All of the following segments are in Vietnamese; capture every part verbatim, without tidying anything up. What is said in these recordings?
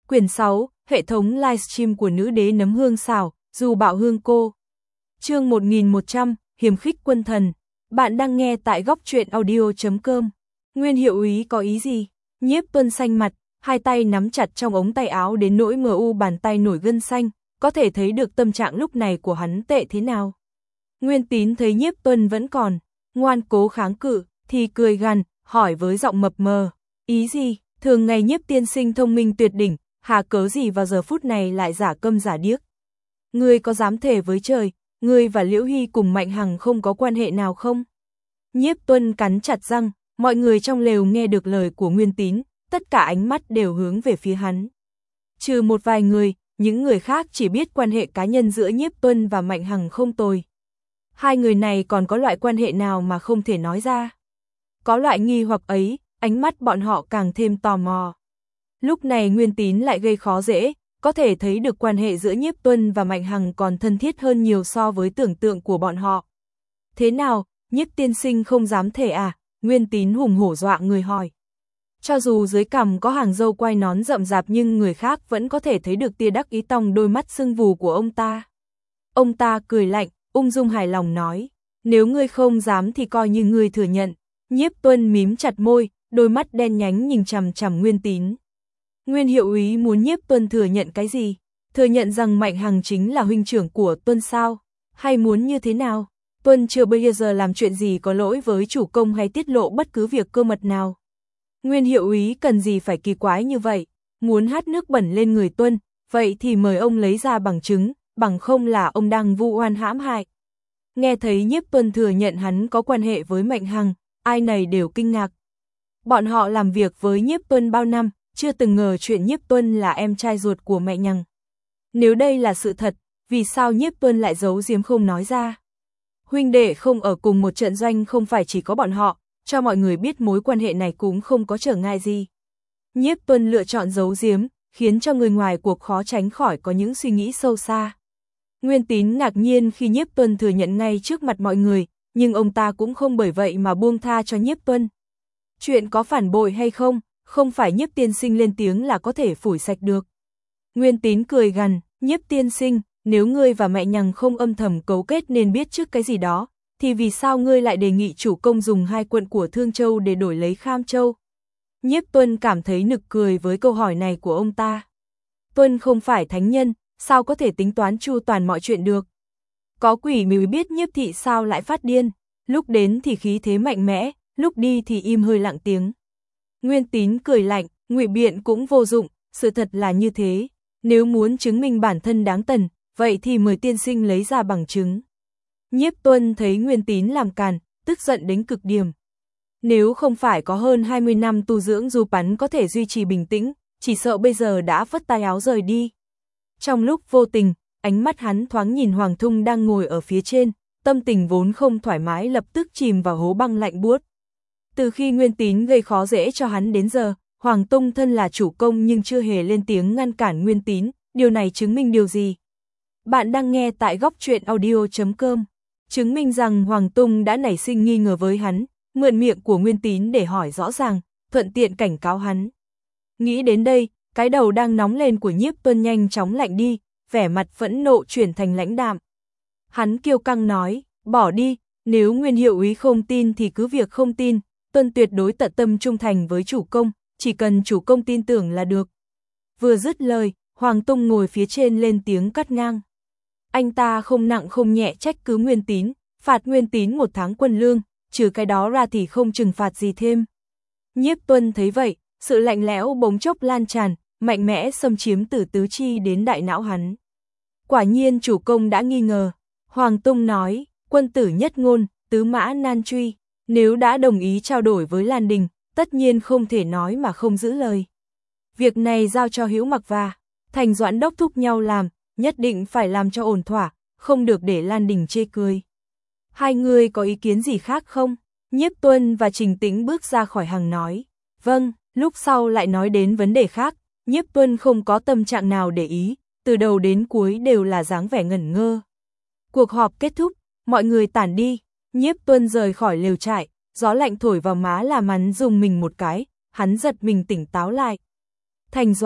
Quyển sáu, hệ thống livestream của nữ đế nấm hương xào, dù bạo hương cô. Chương một nghìn một trăm, hiềm khích quân thần. Bạn đang nghe tại góc truyện audio chấm com. Nguyên hiệu úy có ý gì? Nhiếp Tuân xanh mặt, hai tay nắm chặt trong ống tay áo đến nỗi mờ u bàn tay nổi gân xanh, có thể thấy được tâm trạng lúc này của hắn tệ thế nào. Nguyên Tín thấy Nhiếp Tuân vẫn còn ngoan cố kháng cự, thì cười gằn, hỏi với giọng mập mờ, ý gì? Thường ngày Nhiếp tiên sinh thông minh tuyệt đỉnh, hà cớ gì vào giờ phút này lại giả câm giả điếc? Ngươi có dám thề với trời, ngươi và Liễu Hy cùng Mạnh Hằng không có quan hệ nào không? Nhiếp Tuân cắn chặt răng, mọi người trong lều nghe được lời của Nguyên Tín, tất cả ánh mắt đều hướng về phía hắn. Trừ một vài người, những người khác chỉ biết quan hệ cá nhân giữa Nhiếp Tuân và Mạnh Hằng không tồi. Hai người này còn có loại quan hệ nào mà không thể nói ra? Có loại nghi hoặc ấy, ánh mắt bọn họ càng thêm tò mò. Lúc này Nguyên Tín lại gây khó dễ, có thể thấy được quan hệ giữa Nhiếp Tuân và Mạnh Hằng còn thân thiết hơn nhiều so với tưởng tượng của bọn họ. Thế nào, Nhiếp tiên sinh không dám thề à? Nguyên Tín hùng hổ dọa người hỏi. Cho dù dưới cằm có hàng râu quai nón rậm rạp nhưng người khác vẫn có thể thấy được tia đắc ý trong đôi mắt sưng vù của ông ta. Ông ta cười lạnh, ung dung hài lòng nói, nếu ngươi không dám thì coi như ngươi thừa nhận. Nhiếp Tuân mím chặt môi, đôi mắt đen nhánh nhìn chằm chằm Nguyên Tín. Nguyên hiệu úy muốn Nhiếp Tuân thừa nhận cái gì? Thừa nhận rằng Mạnh Hằng chính là huynh trưởng của Tuân sao? Hay muốn như thế nào? Tuân chưa bây giờ làm chuyện gì có lỗi với chủ công hay tiết lộ bất cứ việc cơ mật nào. Nguyên hiệu úy cần gì phải kỳ quái như vậy? Muốn hát nước bẩn lên người Tuân, vậy thì mời ông lấy ra bằng chứng, bằng không là ông đang vu oan hãm hại. Nghe thấy Nhiếp Tuân thừa nhận hắn có quan hệ với Mạnh Hằng, ai nấy đều kinh ngạc. Bọn họ làm việc với Nhiếp Tuân bao năm, chưa từng ngờ chuyện Nhiếp Tuân là em trai ruột của Mạnh Hằng. Nếu đây là sự thật, vì sao Nhiếp Tuân lại giấu giếm không nói ra? Huynh đệ không ở cùng một trận doanh không phải chỉ có bọn họ, cho mọi người biết mối quan hệ này cũng không có trở ngại gì. Nhiếp Tuân lựa chọn giấu giếm, khiến cho người ngoài cuộc khó tránh khỏi có những suy nghĩ sâu xa. Nguyên Tín ngạc nhiên khi Nhiếp Tuân thừa nhận ngay trước mặt mọi người, nhưng ông ta cũng không bởi vậy mà buông tha cho Nhiếp Tuân. Chuyện có phản bội hay không, không phải Nhiếp tiên sinh lên tiếng là có thể phủi sạch được. Nguyên Tín cười gằn, Nhiếp tiên sinh, nếu ngươi và mẹ Nhằng không âm thầm cấu kết nên biết trước cái gì đó, thì vì sao ngươi lại đề nghị chủ công dùng hai quận của Thương Châu để đổi lấy Kham Châu? Nhiếp Tuân cảm thấy nực cười với câu hỏi này của ông ta. Tuân không phải thánh nhân, sao có thể tính toán chu toàn mọi chuyện được? Có quỷ mới biết Nhiếp thị sao lại phát điên, lúc đến thì khí thế mạnh mẽ, lúc đi thì im hơi lặng tiếng. Nguyên Tín cười lạnh, ngụy biện cũng vô dụng, sự thật là như thế, nếu muốn chứng minh bản thân đáng tần, vậy thì mời tiên sinh lấy ra bằng chứng. Nhiếp Tuân thấy Nguyên Tín làm càn, tức giận đến cực điểm. Nếu không phải có hơn hai mươi năm tu dưỡng dù hắn có thể duy trì bình tĩnh, chỉ sợ bây giờ đã phất tay áo rời đi. Trong lúc vô tình, ánh mắt hắn thoáng nhìn Hoàng Thung đang ngồi ở phía trên, tâm tình vốn không thoải mái lập tức chìm vào hố băng lạnh buốt. Từ khi Nguyên Tín gây khó dễ cho hắn đến giờ, Hoàng Tung thân là chủ công nhưng chưa hề lên tiếng ngăn cản Nguyên Tín, điều này chứng minh điều gì? Bạn đang nghe tại góc truyện audio chấm com. Chứng minh rằng Hoàng Tung đã nảy sinh nghi ngờ với hắn, mượn miệng của Nguyên Tín để hỏi rõ ràng, thuận tiện cảnh cáo hắn. Nghĩ đến đây, cái đầu đang nóng lên của Nhiếp Tuân nhanh chóng lạnh đi, vẻ mặt phẫn nộ chuyển thành lãnh đạm. Hắn kiêu căng nói, bỏ đi, nếu Nguyên hiệu úy không tin thì cứ việc không tin, Tuân tuyệt đối tận tâm trung thành với chủ công, chỉ cần chủ công tin tưởng là được. Vừa dứt lời, Hoàng Tung ngồi phía trên lên tiếng cắt ngang. Anh ta không nặng không nhẹ trách cứ Nguyên Tín, phạt Nguyên Tín một tháng quân lương, trừ cái đó ra thì không trừng phạt gì thêm. Nhiếp Tuân thấy vậy, sự lạnh lẽo bỗng chốc lan tràn, mạnh mẽ xâm chiếm từ tứ chi đến đại não hắn. Quả nhiên chủ công đã nghi ngờ. Hoàng Tung nói, quân tử nhất ngôn, tứ mã nan truy, nếu đã đồng ý trao đổi với Lan Đình, tất nhiên không thể nói mà không giữ lời. Việc này giao cho Hữu Mặc và Thành Doãn đốc thúc nhau làm, nhất định phải làm cho ổn thỏa, không được để Lan Đình chê cười. Hai người có ý kiến gì khác không? Nhiếp Tuân và Trình Tĩnh bước ra khỏi hàng nói. Vâng, lúc sau lại nói đến vấn đề khác, Nhiếp Tuân không có tâm trạng nào để ý, từ đầu đến cuối đều là dáng vẻ ngẩn ngơ. Cuộc họp kết thúc, mọi người tản đi, Nhiếp Tuân rời khỏi lều trại, gió lạnh thổi vào má làm hắn rùng mình một cái, hắn giật mình tỉnh táo lại. Thành Doãn,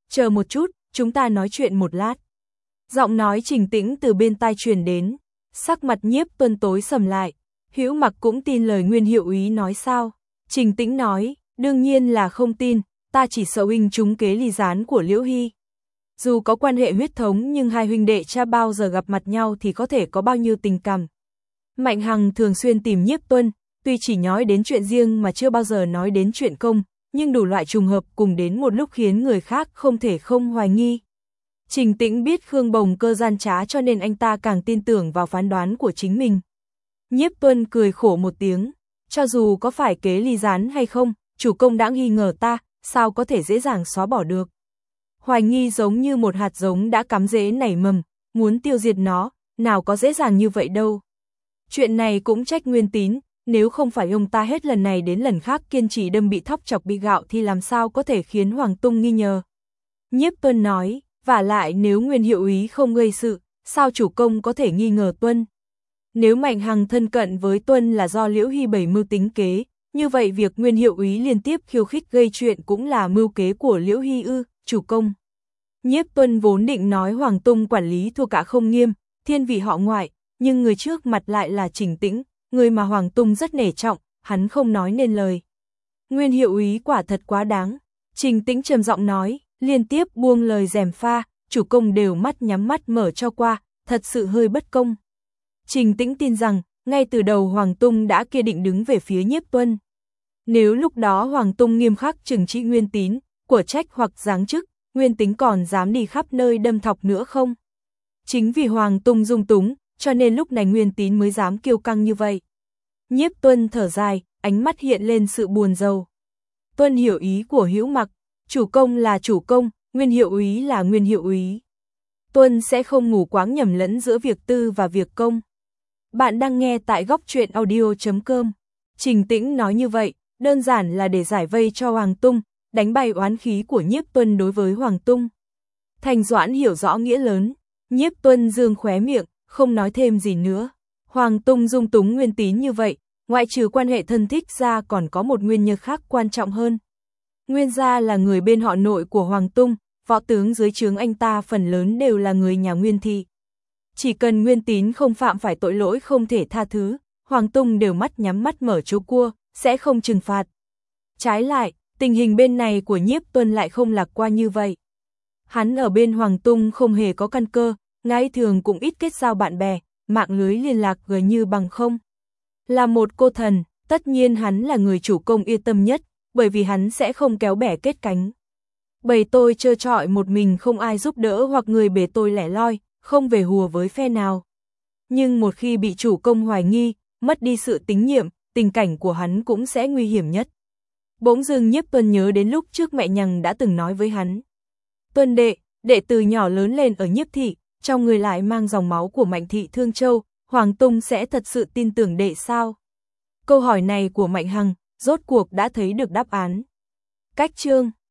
chờ một chút, chúng ta nói chuyện một lát. Giọng nói Trình Tĩnh từ bên tai truyền đến, sắc mặt Nhiếp Tuân tối sầm lại, Hữu Mặc cũng tin lời Nguyên hiệu úy nói sao? Trình Tĩnh nói, đương nhiên là không tin, ta chỉ sợ huynh trúng kế ly gián của Liễu Hy. Dù có quan hệ huyết thống nhưng hai huynh đệ cha bao giờ gặp mặt nhau thì có thể có bao nhiêu tình cảm. Mạnh Hằng thường xuyên tìm Nhiếp Tuân, tuy chỉ nói đến chuyện riêng mà chưa bao giờ nói đến chuyện công, nhưng đủ loại trùng hợp cùng đến một lúc khiến người khác không thể không hoài nghi. Trình Tĩnh biết Khương Bồng Cơ gian trá cho nên anh ta càng tin tưởng vào phán đoán của chính mình. Nhiếp Tuân cười khổ một tiếng, cho dù có phải kế ly gián hay không, chủ công đã nghi ngờ ta, sao có thể dễ dàng xóa bỏ được. Hoài nghi giống như một hạt giống đã cắm rễ nảy mầm, muốn tiêu diệt nó, nào có dễ dàng như vậy đâu. Chuyện này cũng trách Nguyên Tín, nếu không phải ông ta hết lần này đến lần khác kiên trì đâm bị thóc chọc bị gạo thì làm sao có thể khiến Hoàng Tung nghi ngờ. Nhiếp Tuân nói, vả lại nếu Nguyên hiệu úy không gây sự, sao chủ công có thể nghi ngờ Tuân? Nếu Mạnh Hằng thân cận với Tuân là do Liễu Hy bày mưu tính kế, như vậy việc Nguyên hiệu úy liên tiếp khiêu khích gây chuyện cũng là mưu kế của Liễu Hy ư, chủ công. Nhiếp Tuân vốn định nói Hoàng Tung quản lý thua cả không nghiêm, thiên vị họ ngoại, nhưng người trước mặt lại là Trình Tĩnh, người mà Hoàng Tung rất nể trọng, hắn không nói nên lời. Nguyên hiệu úy quả thật quá đáng, Trình Tĩnh trầm giọng nói, liên tiếp buông lời gièm pha, chủ công đều mắt nhắm mắt mở cho qua, thật sự hơi bất công. Trình Tĩnh tin rằng, ngay từ đầu Hoàng Tung đã kia định đứng về phía Nhiếp Tuân. Nếu lúc đó Hoàng Tung nghiêm khắc trừng trị Nguyên Tín, của trách hoặc giáng chức, Nguyên Tín còn dám đi khắp nơi đâm thọc nữa không? Chính vì Hoàng Tung dung túng, cho nên lúc này Nguyên Tín mới dám kiêu căng như vậy. Nhiếp Tuân thở dài, ánh mắt hiện lên sự buồn rầu. Tuân hiểu ý của Hữu Mặc, chủ công là chủ công, Nguyên hiệu úy là Nguyên hiệu úy. Tuân sẽ không mù quáng nhầm lẫn giữa việc tư và việc công. Bạn đang nghe tại góc truyện audio chấm com. Trình Tĩnh nói như vậy, đơn giản là để giải vây cho Hoàng Tung, đánh bay oán khí của Nhiếp Tuân đối với Hoàng Tung. Thành Doãn hiểu rõ nghĩa lớn, Nhiếp Tuân dương khóe miệng, không nói thêm gì nữa. Hoàng Tung dung túng Nguyên Tín như vậy, ngoại trừ quan hệ thân thích ra còn có một nguyên nhân khác quan trọng hơn. Nguyên gia là người bên họ nội của Hoàng Tung, võ tướng dưới trướng anh ta phần lớn đều là người nhà Nguyên thị. Chỉ cần Nguyên Tín không phạm phải tội lỗi không thể tha thứ, Hoàng Tung đều mắt nhắm mắt mở chỗ cua, sẽ không trừng phạt. Trái lại, tình hình bên này của Nhiếp Tuân lại không lạc quan như vậy. Hắn ở bên Hoàng Tung không hề có căn cơ, ngày thường cũng ít kết giao bạn bè, mạng lưới liên lạc gần như bằng không. Là một cô thần, tất nhiên hắn là người chủ công yên tâm nhất, bởi vì hắn sẽ không kéo bè kết cánh. Bầy tôi trơ trọi một mình không ai giúp đỡ hoặc người bề tôi lẻ loi, không về hùa với phe nào. Nhưng một khi bị chủ công hoài nghi, mất đi sự tín nhiệm, tình cảnh của hắn cũng sẽ nguy hiểm nhất. Bỗng dưng Nhiếp Tuân nhớ đến lúc trước mẹ Nhằng đã từng nói với hắn. Tuân đệ, đệ từ nhỏ lớn lên ở Nhiếp thị, trong người lại mang dòng máu của Mạnh thị Thương Châu, Hoàng Tung sẽ thật sự tin tưởng đệ sao? Câu hỏi này của Mạnh Hằng, rốt cuộc đã thấy được đáp án. Cách chương